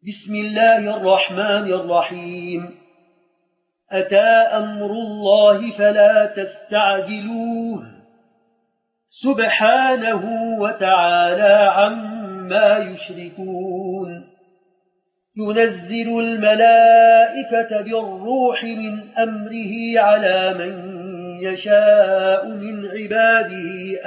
بسم الله الرحمن الرحيم. أتى أمر الله فلا تستعجلوه سبحانه وتعالى عما يشركون. ينزل الملائكة بالروح من أمره على من يشاء من عباده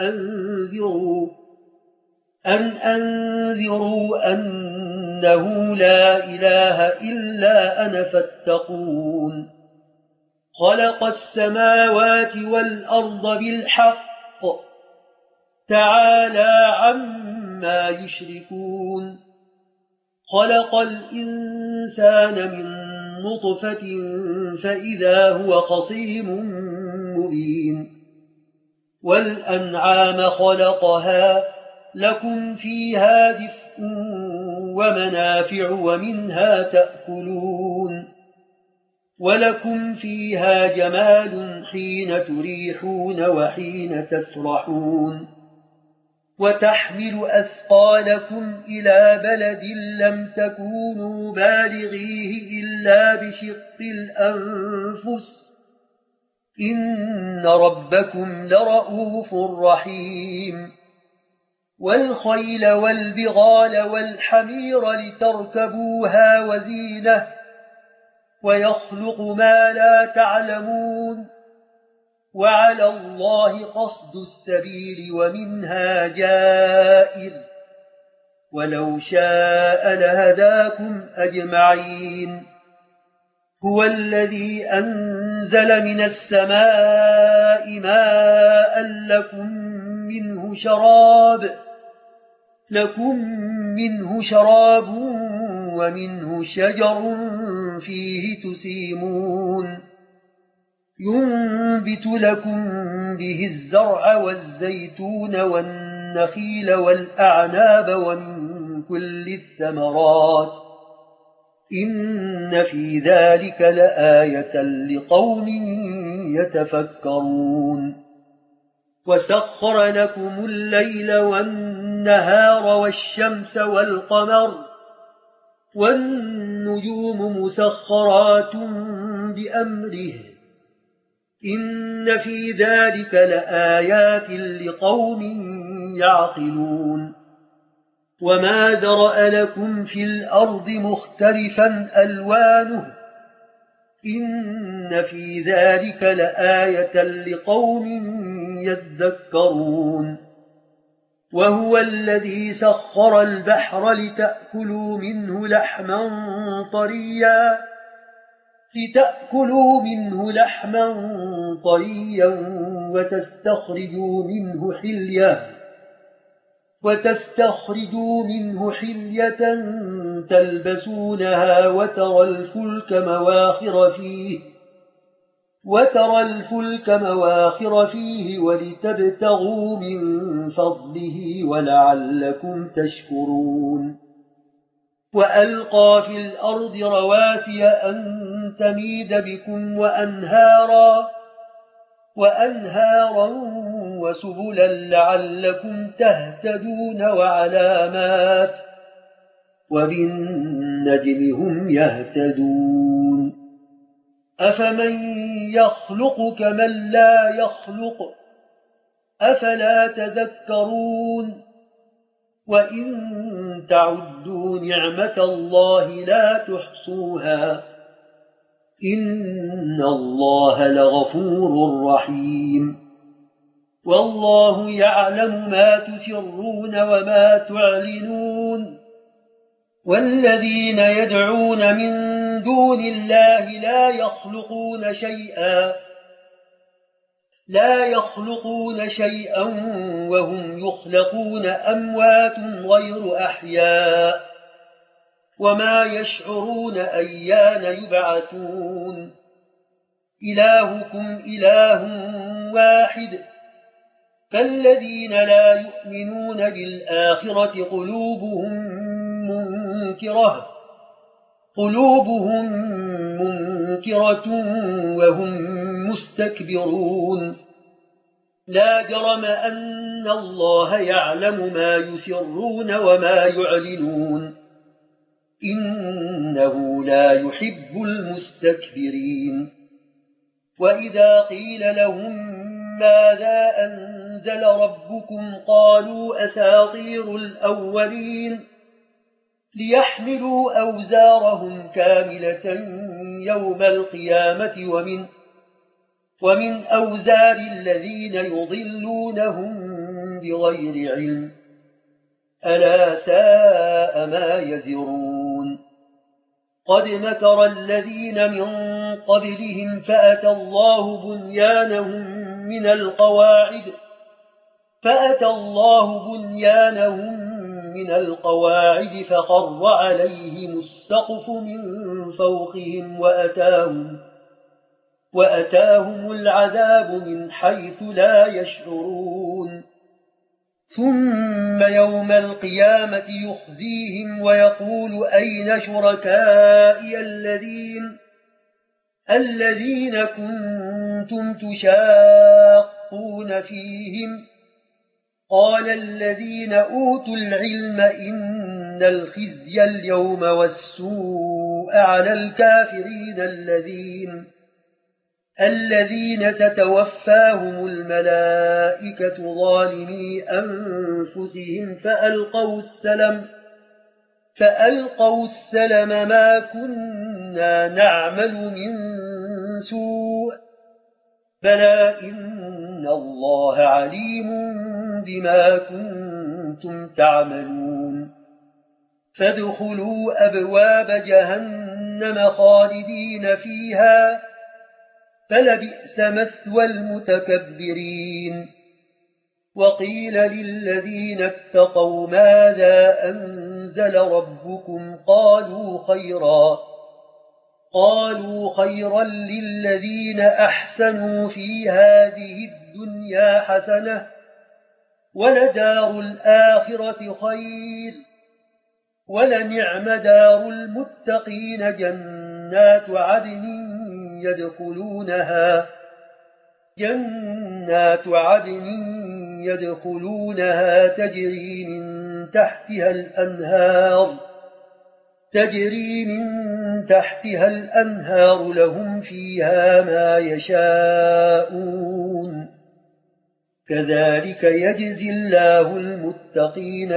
أن أنذروا أنه لا إله إلا أنا فاتقون. خلق السماوات والأرض بالحق تعالى عما يشركون. خلق الإنسان من نطفة فإذا هو خصيم مبين. والأنعام خلقها لكم فيها دفء ومنافع ومنها تأكلون. ولكم فيها جمال حين تريحون وحين تسرحون. وتحمل أثقالكم إلى بلد لم تكونوا بالغيه إلا بشق الأنفس إن ربكم لرؤوف رحيم. والخيل والبغال والحمير لتركبوها وزينة ويخلق ما لا تعلمون. وعلى الله قصد السبيل ومنها جائر ولو شاء لهداكم أجمعين. هو الذي أنزل من السماء ماء لكم منه شراب ومنه شجر فيه تسيمون. ينبت لكم به الزرع والزيتون والنخيل والأعناب ومن كل الثمرات إن في ذلك لآية لقوم يتفكرون. وسخر لكم الليل والنهار والشمس والقمر والنجوم مسخرات بأمره إن في ذلك لآيات لقوم يعقلون. وما ذرأ لكم في الأرض مختلفا ألوانه إن في ذلك لآية لقوم يذكرون. وهو الذي سخر البحر لتأكلوا منه لحما طريا وتستخرجوا منه حلية تلبسونها وترى الفلك مواخر فيه ولتبتغوا من فضله ولعلكم تشكرون. وألقى في الأرض رواسي أن تميد بكم وأنهارا وسبلا لعلكم تهتدون وعلامات وبالنجم هم يهتدون. أفمن يخلق كمن لا يخلق أفلا تذكرون. وإن تعدوا نعمة الله لا تحصوها إن الله لغفور رحيم. والله يعلم ما تسرون وما تعلنون. والذين يدعون من دون الله لا يخلقون شيئا وهم يخلقون أموات غير أحياء وما يشعرون أيان يبعثون. إلهكم إله واحد فالذين لا يؤمنون بالآخرة قلوبهم منكرة وهم مستكبرون. لا جرم أن الله يعلم ما يسرون وما يعلنون إنه لا يحب المستكبرين. وإذا قيل لهم ماذا أنزل ربكم قالوا أساطير الأولين ليحملوا أوزارهم كاملة يوم القيامة ومن أوزار الذين يضلونهم بغير علم ألا ساء ما يزرون. قد مكر الذين من قبلهم فأتى الله بنيانهم من القواعد فخر عليهم السقف من فوقهم وأتاهم العذاب من حيث لا يشعرون. ثم يوم القيامة يخزيهم ويقول أين شركائي الذين كنتم تشاقون فيهم قال الذين أوتوا العلم إن الخزي اليوم والسوء على الكافرين الذين تتوفاهم الملائكة ظالمي أنفسهم فألقوا السلم ما كنا نعمل من سوء بلى إن الله عليم بما كنتم تعملون. فادخلوا أبواب جهنم خالدين فيها فلبئس مثوى المتكبرين. وقيل للذين اتقوا ماذا أنزل ربكم قالوا خيرا للذين أحسنوا في هذه الدنيا حسنة ولدار الآخرة خير ولنعم دار المتقين جنات عدن يدخلونها تجري من تحتها الأنهار لهم فيها ما يشاءون كذلك يجزي الله المتقين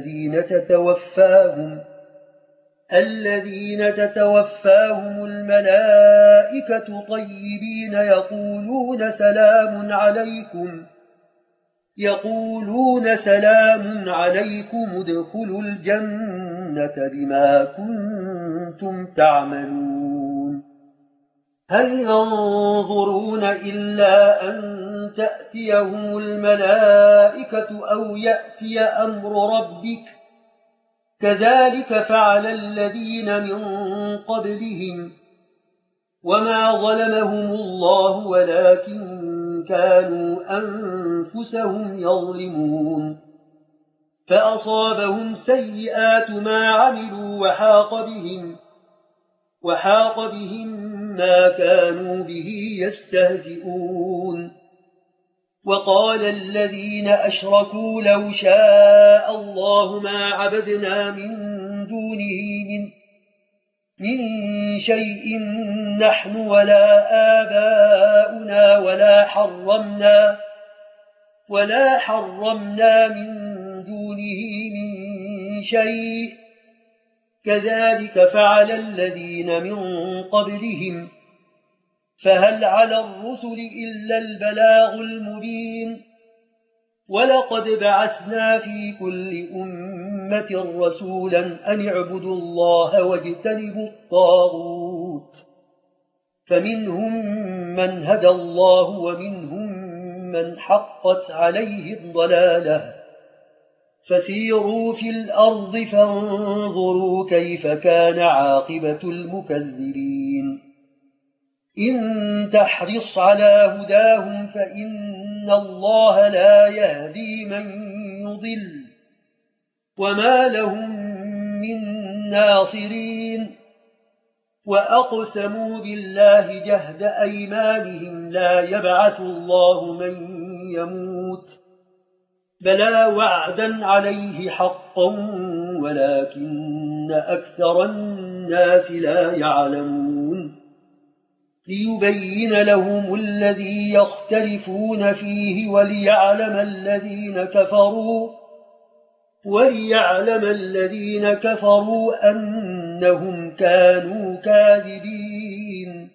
الذين تتوفاهم الملائكة طيبين يقولون سلام عليكم ادخلوا الجنة بما كنتم تعملون. هل ينظرون إلا أن تأتيهم الملائكة أو يأتي أمر ربك كذلك فعل الذين من قبلهم وما ظلمهم الله ولكن كانوا أنفسهم يظلمون. فأصابهم سيئات ما عملوا وحاق بهم ما كانوا به يستهزئون. وقال الذين أشركوا لو شاء الله ما عبدنا من دونه من شيء نحن ولا آباؤنا ولا حرمنا من دونه من شيء كذلك فعل الذين من قبلهم فهل على الرسل إلا البلاغ المبين. ولقد بعثنا في كل أمة رسولا أن اعبدوا الله واجتنبوا الطاغوت فمنهم من هدى الله ومنهم من حقت عليه الضلالة. فسيروا في الأرض فانظروا كيف كان عاقبة المكذبين. إن تحرص على هداهم فإن الله لا يهدي من يضل وما لهم من ناصرين. وأقسموا بالله جهد أيمانهم لا يبعث الله من يموت بلى وعدا عليه حقا ولكن أكثر الناس لا يعلمون ليبين لهم الذي يختلفون فيه وليعلم الذين كفروا أنهم كانوا كاذبين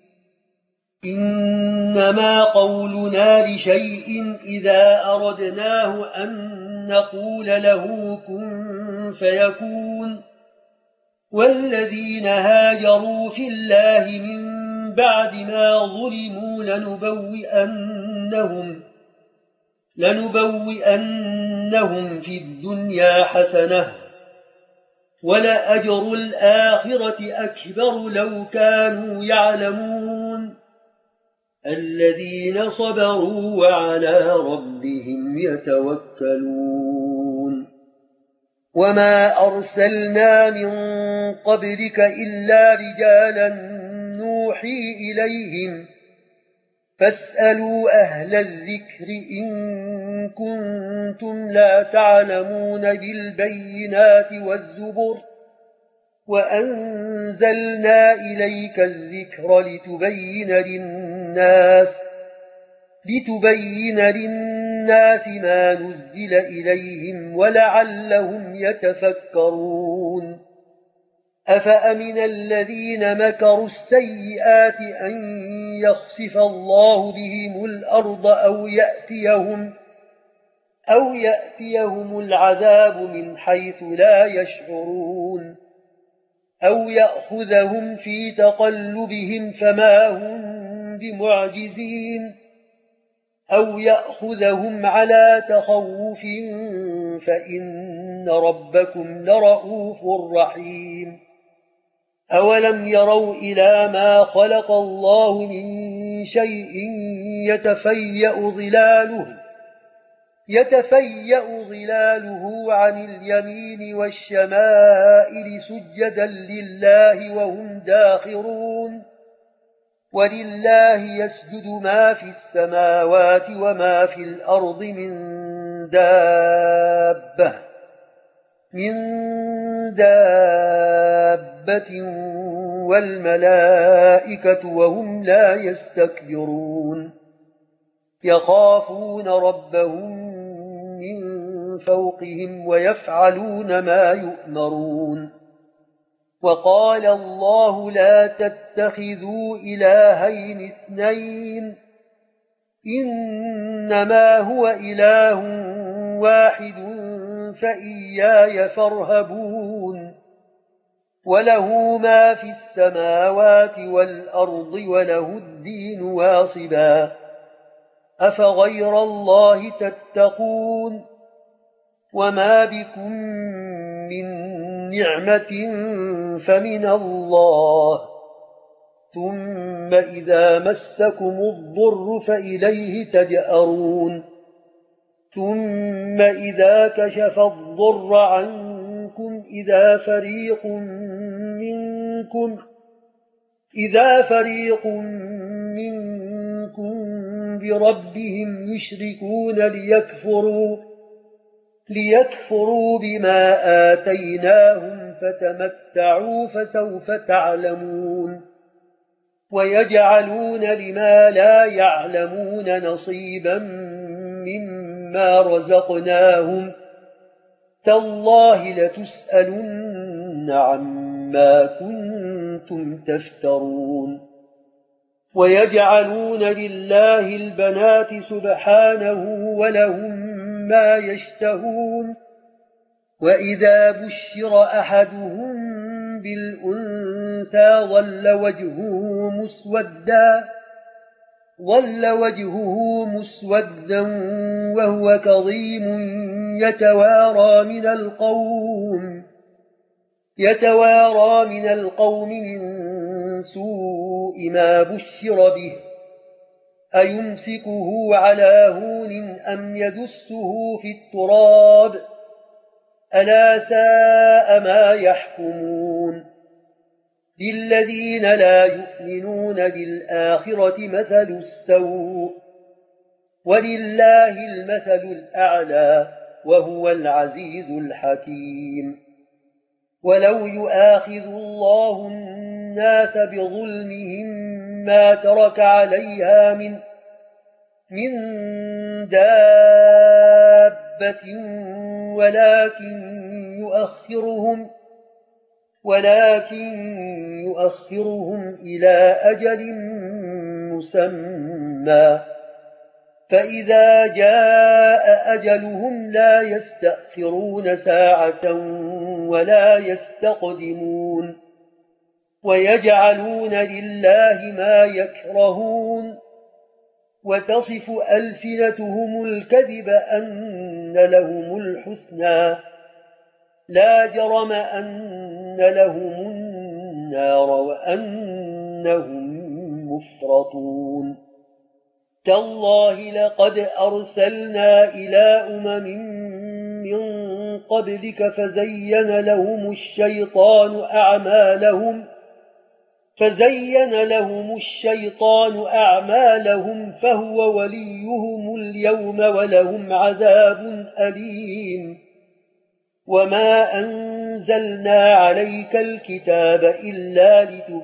إنما قولنا لشيء إذا أردناه أن نقول له كن فيكون والذين هاجروا في الله من بعد ما ظلموا لنبوئنهم في الدنيا حسنة ولأجر الآخرة أكبر لو كانوا يعلمون الذين صبروا وعلى ربهم يتوكلون وما أرسلنا من قبلك إلا رجالا نوحي إليهم فاسألوا أهل الذكر إن كنتم لا تعلمون بالبينات والزبر وأنزلنا إليك الذكر لتبين للناس ما نزل إليهم ولعلهم يتفكرون أفأمن الذين مكروا السيئات أن يخسف الله بهم الأرض أو يأتيهم العذاب من حيث لا يشعرون أو يأخذهم في تقلبهم فما هم بمعجزين أو يأخذهم على تخوف فإن ربكم لرؤوف رحيم أولم يروا إلى ما خلق الله من شيء يتفيأ ظلاله عن اليمين والشمائل سجدا لله وهم داخرون ولله يسجد ما في السماوات وما في الأرض من دابة والملائكة وهم لا يستكبرون يخافون ربهم من فوقهم ويفعلون ما يؤمرون وقال الله لا تتخذوا إلهين اثنين إنما هو إله واحد فإياي فارهبون وله ما في السماوات والأرض وله الدين واصبا أفغير الله تتقون وما بكم من نعمة فمن الله ثم إذا مسكم الضر فإليه تجأرون ثم إذا كشف الضر عنكم إذا فريق منكم بربهم يشركون ليكفروا بما آتيناهم فتمتعوا فسوف تعلمون ويجعلون لما لا يعلمون نصيبا مما رزقناهم تالله لتسألن عما كنتم تفترون ويجعلون لله البنات سبحانه ولهم ما يشتهون وإذا بشر أحدهم بالأنثى ظل وجهه مسودا وهو كظيم يتوارى من القوم من سوء ما بشر به أيمسكه على هون أم يدسه في التراب ألا ساء ما يحكمون للذين لا يؤمنون بالآخرة مثل السوء ولله المثل الأعلى وهو العزيز الحكيم ولو يؤاخذ الله الناس بظلمهم ما ترك عليها من دابة ولكن يؤخرهم إلى أجل مسمى فإذا جاء أجلهم لا يستأخرون ساعة ولا يستقدمون ويجعلون لله ما يكرهون وتصف ألسنتهم الكذب أن لهم الحسنى لا جرم أن لهم النار وأنهم مفرطون تالله لقد أرسلنا إلى من قبلك فزين لهم الشيطان أعمالهم فهو وليهم اليوم ولهم عذاب أليم وما أنزلنا عليك الكتاب إلا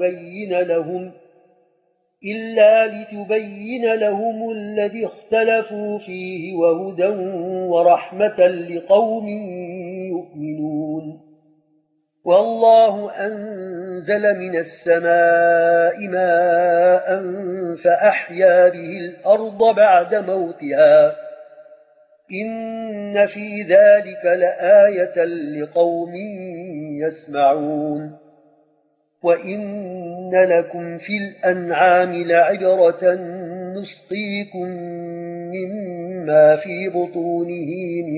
لتبين لهم الذي اختلفوا فيه وهدى ورحمة لقوم يؤمنون والله أنزل من السماء ماء فأحيا به الأرض بعد موتها إن في ذلك لآية لقوم يسمعون وإن لكم في الأنعام لعبرة نسقيكم مما في بطونه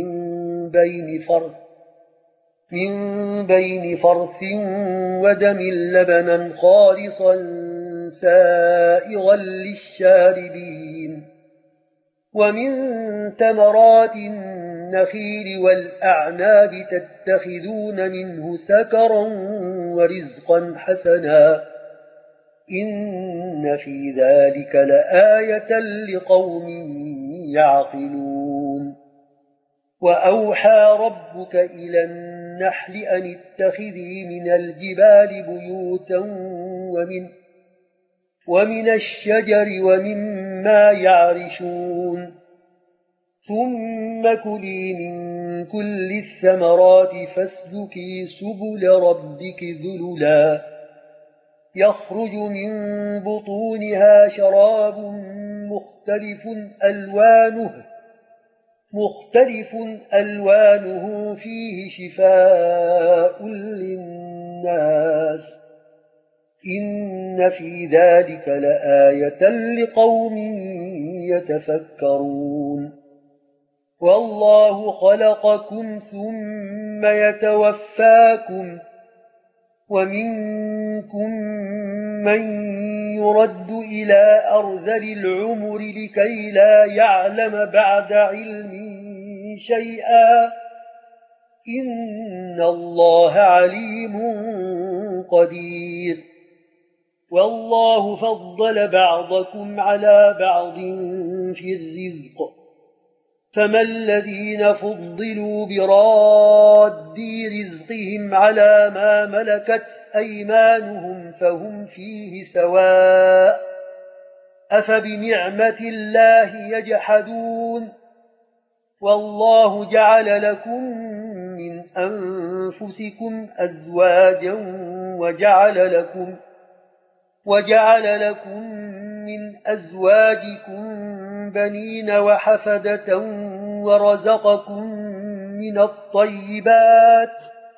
من بين فرث ودم لبنا خالصا سائغا للشاربين ومن ثمرات النخيل والأعناب تتخذون منه سكرا ورزقا حسنا إن في ذلك لآية لقوم يعقلون وأوحى ربك إلى النحل أن اتخذي من الجبال بيوتا ومن الشجر ومما يعرشون ثم كلي من كل الثمرات فاسلكي سبل ربك ذللا يخرج من بطونها شراب مختلف ألوانه فيه شفاء للناس إن في ذلك لآية لقوم يتفكرون والله خلقكم ثم يتوفاكم ومنكم من يرد إلى أرذل العمر لكي لا يعلم بعد علم شيئا إن الله عليم قدير والله فضل بعضكم على بعض في الرزق فما الذين فضلوا براد رزقهم على ما ملكت أيمانهم فهم فيه سواء أفبنعمة الله يجحدون والله جعل لكم من أنفسكم أزواجا وجعل لكم من أزواجكم بنين وحفدة ورزقكم من الطيبات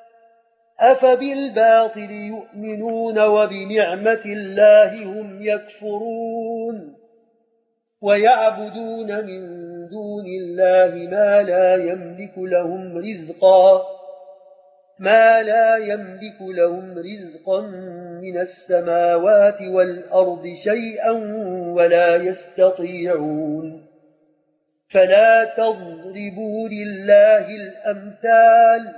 أفبالباطل يؤمنون وبنعمة الله هم يكفرون ويعبدون من دون الله ما لا يملك لهم رزقا من السماوات والأرض شيئا ولا يستطيعون فلا تضربوا لله الأمثال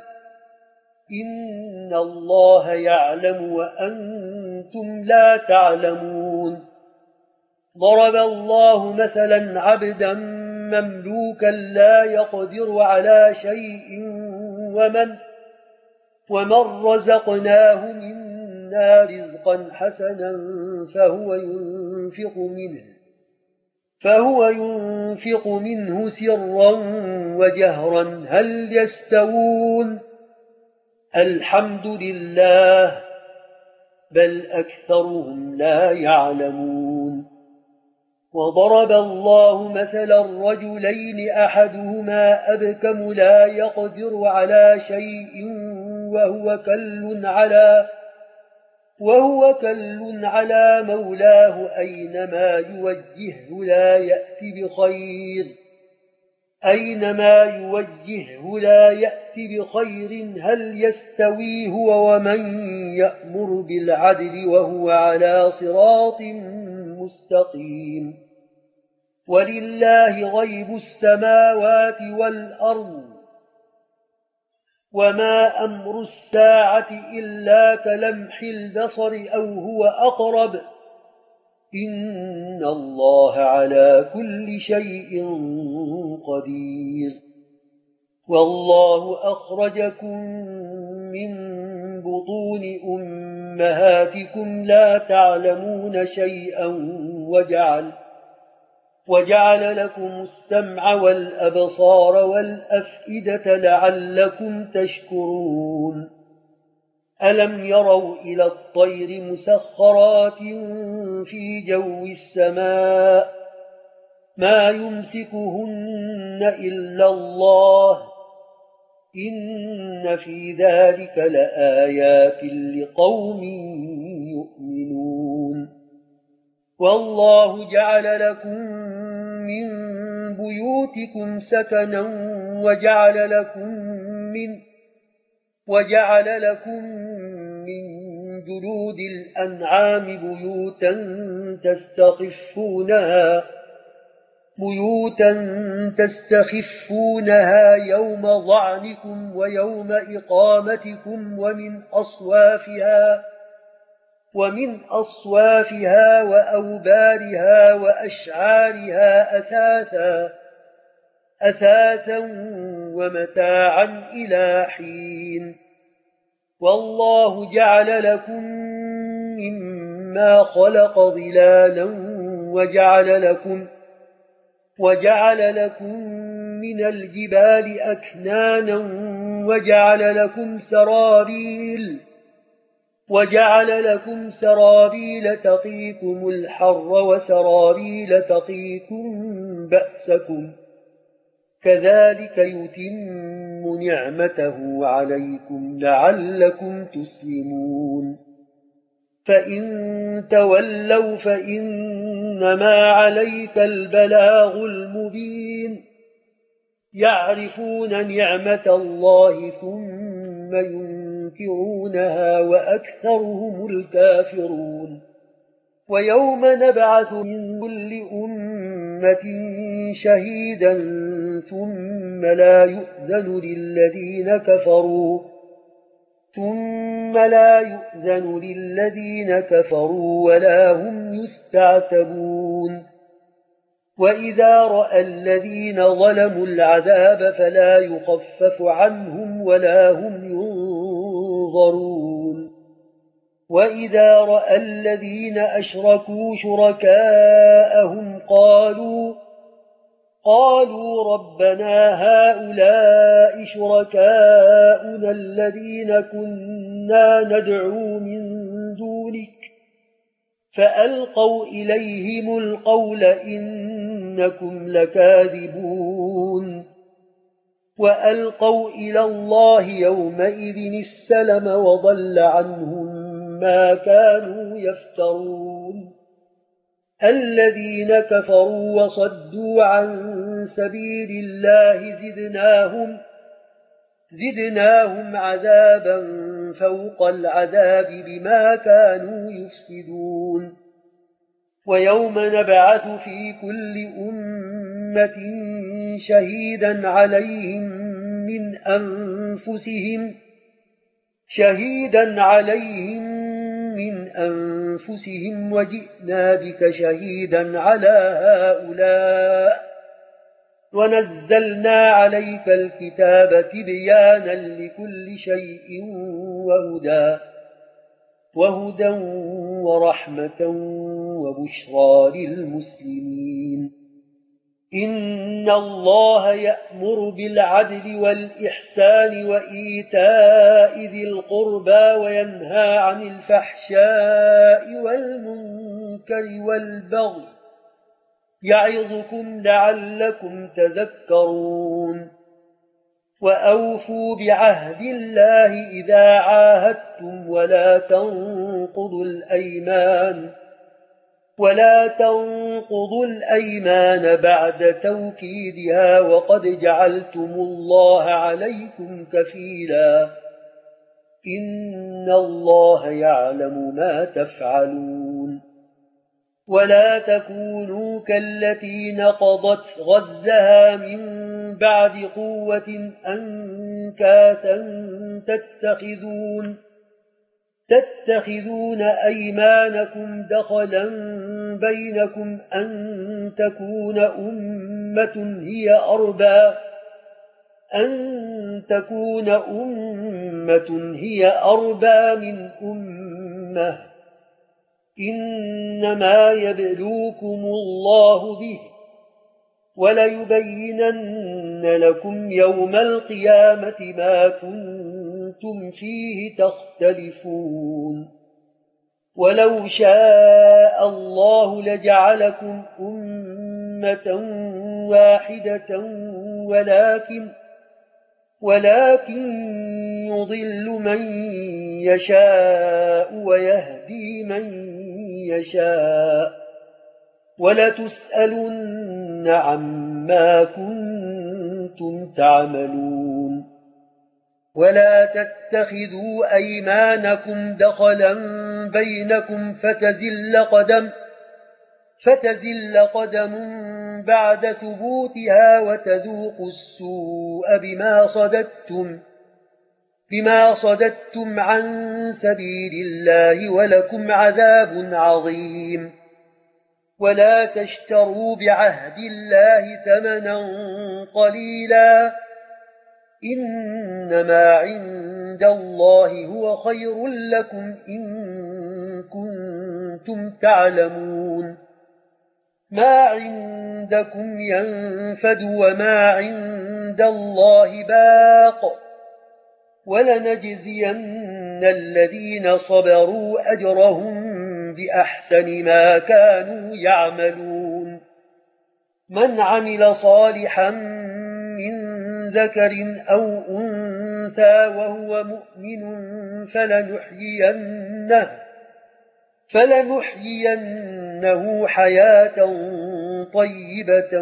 إن الله يعلم وأنتم لا تعلمون ضرب الله مثلا عبدا مملوكا لا يقدر على شيء ومن رزقناه منا رزقا حسنا فهو ينفق منه سرا وجهرا هل يستوون الحمد لله بل أكثرهم لا يعلمون وضرب الله مثلا رجلين أحدهما أبكم لا يقدر على شيء وهو كل على مولاه أينما يوجهه لا يأتي بخير هل يستوي هو ومن يأمر بالعدل وهو على صراط مستقيم ولله غيب السماوات والأرض وما أمر الساعة إلا كلمح البصر أو هو أقرب إن الله على كل شيء قدير والله أخرجكم من بطون أمهاتكم لا تعلمون شيئا وجعل لكم السمع والأبصار والأفئدة لعلكم تشكرون ألم يروا إلى الطير مسخرات في جو السماء ما يمسكهن إلا الله إن في ذلك لآيات لقوم يؤمنون والله جعل لكم من بيوتكم سكنا وجعل لكم من جلود الأنعام بيوتا تستخفونها يوم ظعنكم ويوم إقامتكم ومن أصوافها وأوبارها وأشعارها أثاثا ومتاعا إلى حين والله جعل لكم مما خلق ظلالا وجعل لكم من الجبال أكنانا وجعل لكم سرابيل تقيكم الحر وسرابيل تقيكم بأسكم كذلك يتم نعمته عليكم لعلكم تسلمون فإن تولوا فإنما عليك البلاغ المبين يعرفون نعمة الله ثم ينكرونها وأكثرهم الكافرون ويوم نبعث من كل أمة شهيدا ثم لا يؤذن للذين كفروا ولا هم يستعتبون وإذا رأى الذين ظلموا العذاب فلا يخفف عنهم ولا هم ينظرون وإذا رأى الذين أشركوا شركاءهم قالوا ربنا هؤلاء شركاؤنا الذين كنا ندعو من دونك فألقوا إليهم القول إنكم لكاذبون وألقوا إلى الله يومئذ السلم وضل عنهم ما كانوا يفترون الذين كفروا وصدوا عن سبيل الله زدناهم عذابا فوق العذاب بما كانوا يفسدون ويوم نبعث في كل أمة شهيدا عليهم من أنفسهم وجئنا بك شهيدا على هؤلاء ونزلنا عليك الكتاب تبيانا لكل شيء وهدى ورحمة وبشرى للمسلمين. إن الله يأمر بالعدل والإحسان وإيتاء ذي القربى وينهى عن الفحشاء والمنكر والبغي يعظكم لعلكم تذكرون. وأوفوا بعهد الله إذا عاهدتم ولا تنقضوا الأيمان بعد توكيدها وقد جعلتم الله عليكم كفيلا إن الله يعلم ما تفعلون. ولا تكونوا كالتي نقضت غزلها من بعد قوة أنكاثا تتخذون أيمانكم دخلا بينكم أن تكون أمة هي أربى من أمة إنما يبلوكم الله به وليبينن لكم يوم القيامة ما كنتم فيه تختلفون. ولو شاء الله لجعلكم أمة واحدة ولكن يضل من يشاء ويهدي من يشاء ولتسألن عما كنتم تعملون. ولا تتخذوا أيمانكم دخلا بينكم فتزل قدم بعد ثبوتها وتذوقوا السوء بما صددتم عن سبيل الله ولكم عذاب عظيم. ولا تشتروا بعهد الله ثمنا قليلا إنما عند الله هو خير لكم إن كنتم تعلمون. ما عندكم ينفد وما عند الله باق ولنجزين الذين صبروا أجرهم بأحسن ما كانوا يعملون. من عمل صالحا من ذكر أو أنثى وهو مؤمن فلنحيينه حياة طيبة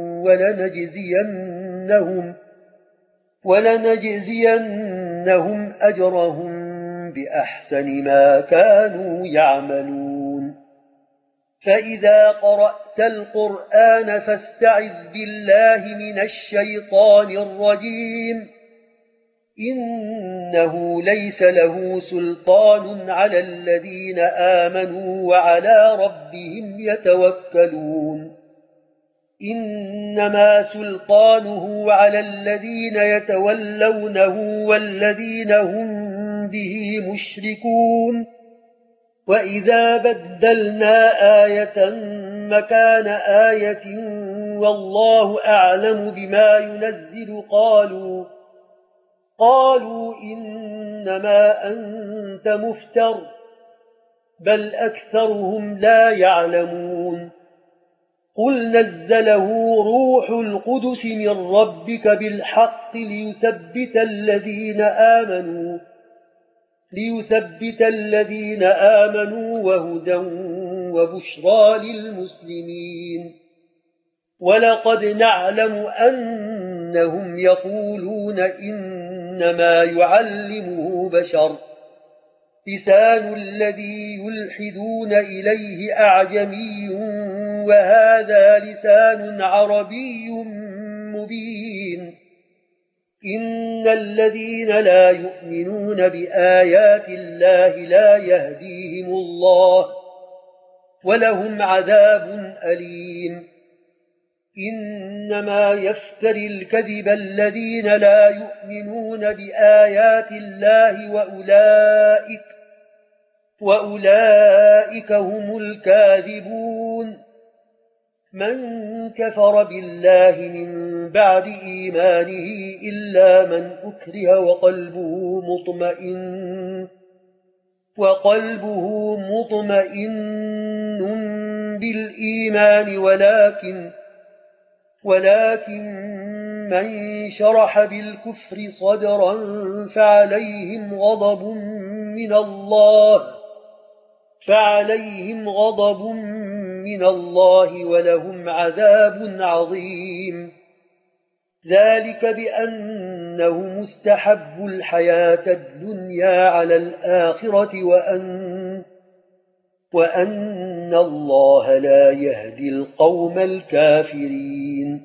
ولنجزينهم أجرهم بأحسن ما كانوا يعملون. فإذا قرأت القرآن فاستعذ بالله من الشيطان الرجيم إنه ليس له سلطان على الذين آمنوا وعلى ربهم يتوكلون. إنما سلطانه على الذين يتولونه والذين هم به مشركون. وإذا بدلنا آية مكان آية والله أعلم بما ينزل قالوا إنما أنت مفتر بل أكثرهم لا يعلمون. قل نزله روح القدس من ربك بالحق ليثبت الذين آمنوا وهدى وبشرى للمسلمين. ولقد نعلم أنهم يقولون إنما يعلمه بشر لسان الذي يلحدون إليه أعجمي وهذا لسان عربي مبين. إن الذين لا يؤمنون بآيات الله لا يهديهم الله ولهم عذاب أليم. إنما يفتري الكذب الذين لا يؤمنون بآيات الله وأولئك هم الكاذبون. من كفر بالله من بعد إيمانه إلا من أكره وقلبه مطمئن بالإيمان ولكن من شرح بالكفر صدرا فعليهم غضب من الله ولهم عذاب عظيم. ذلك بأنه مستحب الحياة الدنيا على الآخرة وأن الله لا يهدي القوم الكافرين.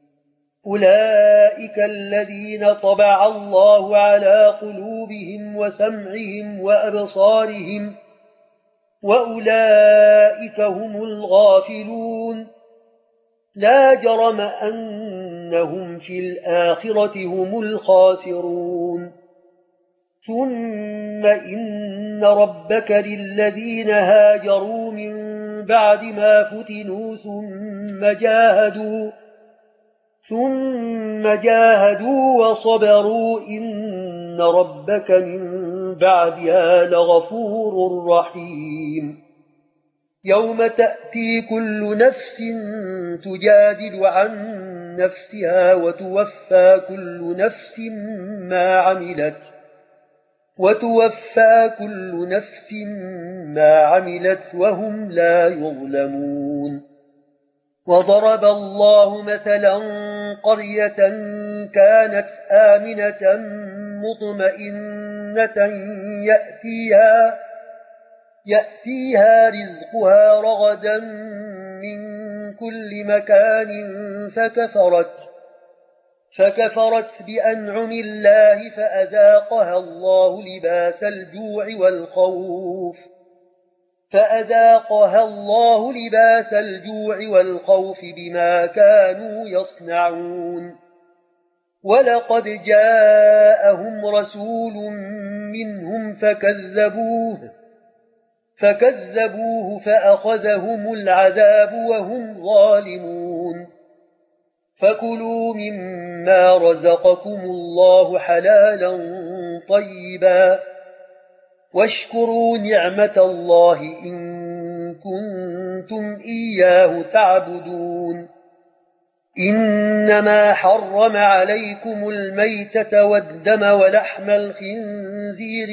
أولئك الذين طبع الله على قلوبهم وسمعهم وأبصارهم وأولئك هم الغافلون. لا جرم أنهم في الآخرة هم الخاسرون. ثم إن ربك للذين هاجروا من بعد ما فتنوا ثم جاهدوا وصبروا إن ربك من بعدها لغفور رحيم. يوم تأتي كل نفس تجادل عن نفسها وتوفى كل نفس ما عملت وهم لا يظلمون. وضرب الله مثلا قرية كانت آمنة مطمئنة يأتيها رزقها رغدا من كل مكان فكفرت بأنعم الله فأذاقها الله لباس الجوع والخوف بما كانوا يصنعون. ولقد جاءهم رسول منهم فكذبوه فأخذهم العذاب وهم ظالمون. فكلوا مما رزقكم الله حلالا طيبا واشكروا نعمة الله إن كنتم إياه تعبدون. إنما حرم عليكم الميتة والدم ولحم الخنزير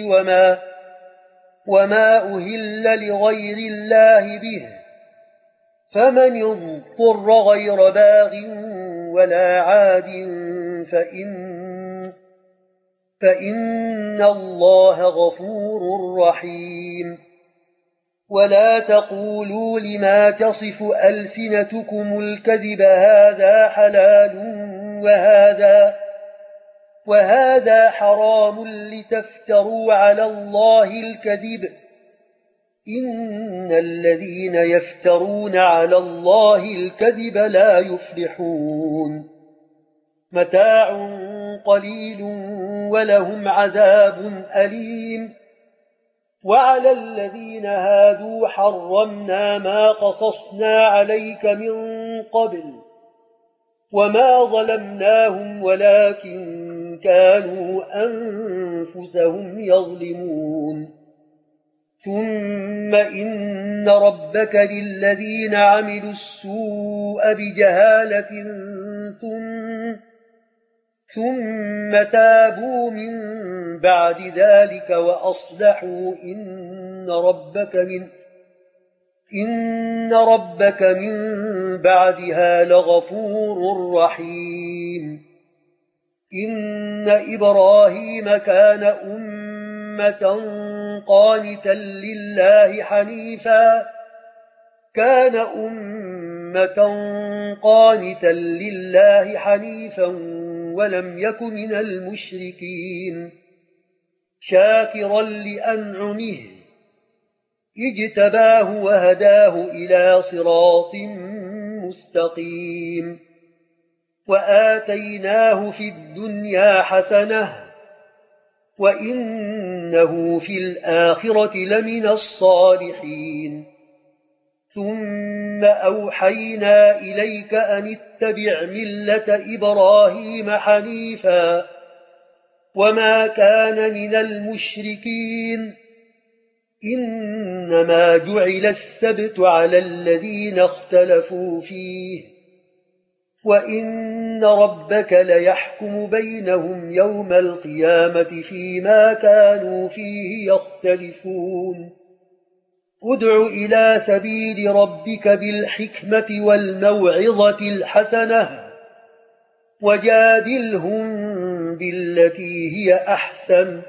وما أهل لغير الله به، فمن اضطر غير باغ ولا عاد فإن الله غفور رحيم. ولا تقولوا لما تصف ألسنتكم الكذب هذا حلال وهذا حرام لتفتروا على الله الكذب. إن الذين يفترون على الله الكذب لا يفلحون. متاع قليل ولهم عذاب أليم. وعلى الذين هادوا حرمنا ما قصصنا عليك من قبل وما ظلمناهم ولكن كانوا أنفسهم يظلمون. ثم إن ربك للذين عملوا السوء بجهالة ثم تابوا من بعد ذلك وأصلحوا إن ربك من بعدها لغفور رحيم. إن إبراهيم كان أمة قانتا لله حنيفا ولم يك من المشركين. شاكرا لأنعمه اجتباه وهداه إلى صراط مستقيم وآتيناه في الدنيا حسنة وإنه في الآخرة لمن الصالحين ثم أوحينا إليك أن اتبع ملة إبراهيم حنيفا وما كان من المشركين إنما جعل السبت على الذين اختلفوا فيه وإن ربك ليحكم بينهم يوم القيامة فيما كانوا فيه يختلفون ادع إلى سبيل ربك بالحكمة والموعظة الحسنة وجادلهم بالتي هي أحسن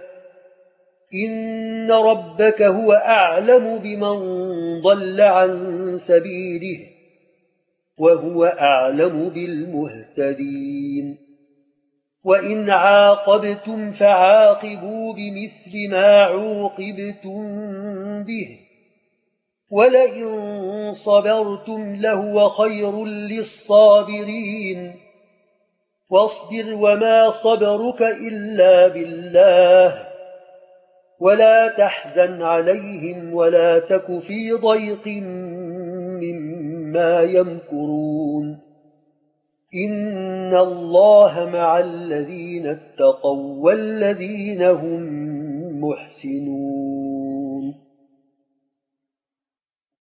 إن ربك هو أعلم بمن ضل عن سبيله وهو أعلم بالمهتدين وإن عاقبتم فعاقبوا بمثل ما عوقبتم به ولئن صبرتم لهو خير للصابرين واصبر وما صبرك إلا بالله ولا تحزن عليهم ولا تك في ضيق مما يمكرون إن الله مع الذين اتقوا والذين هم محسنون